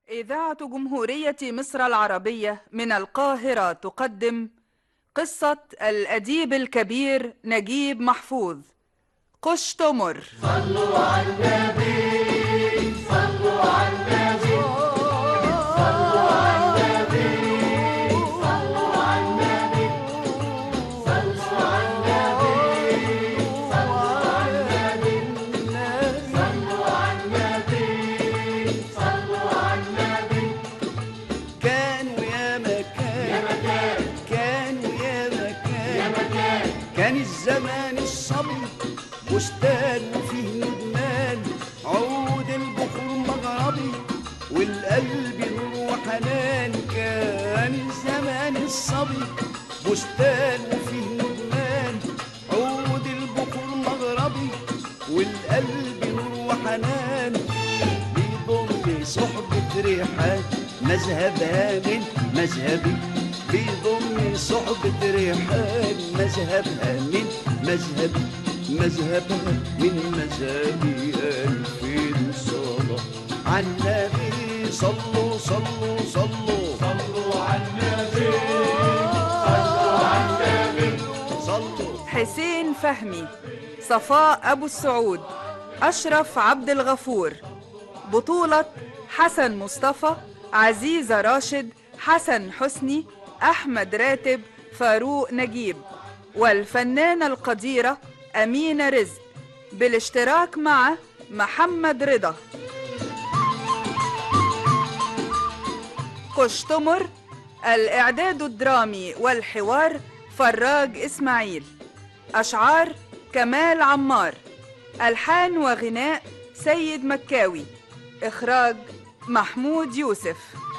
إذاعة جمهورية مصر العربية من القاهرة تقدم قصة الأديب الكبير نجيب محفوظ. قشتمر. صلوا على النبي، صلوا على النبي، صلوا على النبي، صلوا على النبي، صلوا على النبي، صلوا على النبي، صلوا على النبي، صلوا على النبي. كانوا يا مكان، كانوا يا مكان، كان الزمان الصبي بستان وفيه ندمان، عود البخور مغربي والقلب نور وحنان. كان الزمان الصبي بستان وفيه ندمان، عود البخور مغربي والقلب نور وحنان. بيضم صحبة ريحان مذهبها من مذهبي، بيضم صحبة ريحان مذهبها من مذهبي، مذهبها من مذهبي. ألفين صلاة على النبي، صلوا صلوا صلوا صلوا على النبي، صلوا على النبي، صلوا. حسين فهمي، صفاء أبو السعود، أشرف عبد الغفور. بطولة حسن مصطفى، عزيزة راشد، حسن حسني، أحمد راتب، فاروق نجيب، والفنانة القديرة أمينة رزق، بالاشتراك مع محمد رضا. قشتمر. الإعداد الدرامي والحوار فراج إسماعيل. أشعار كمال عمار. ألحان وغناء سيد مكاوي. إخراج محمود يوسف.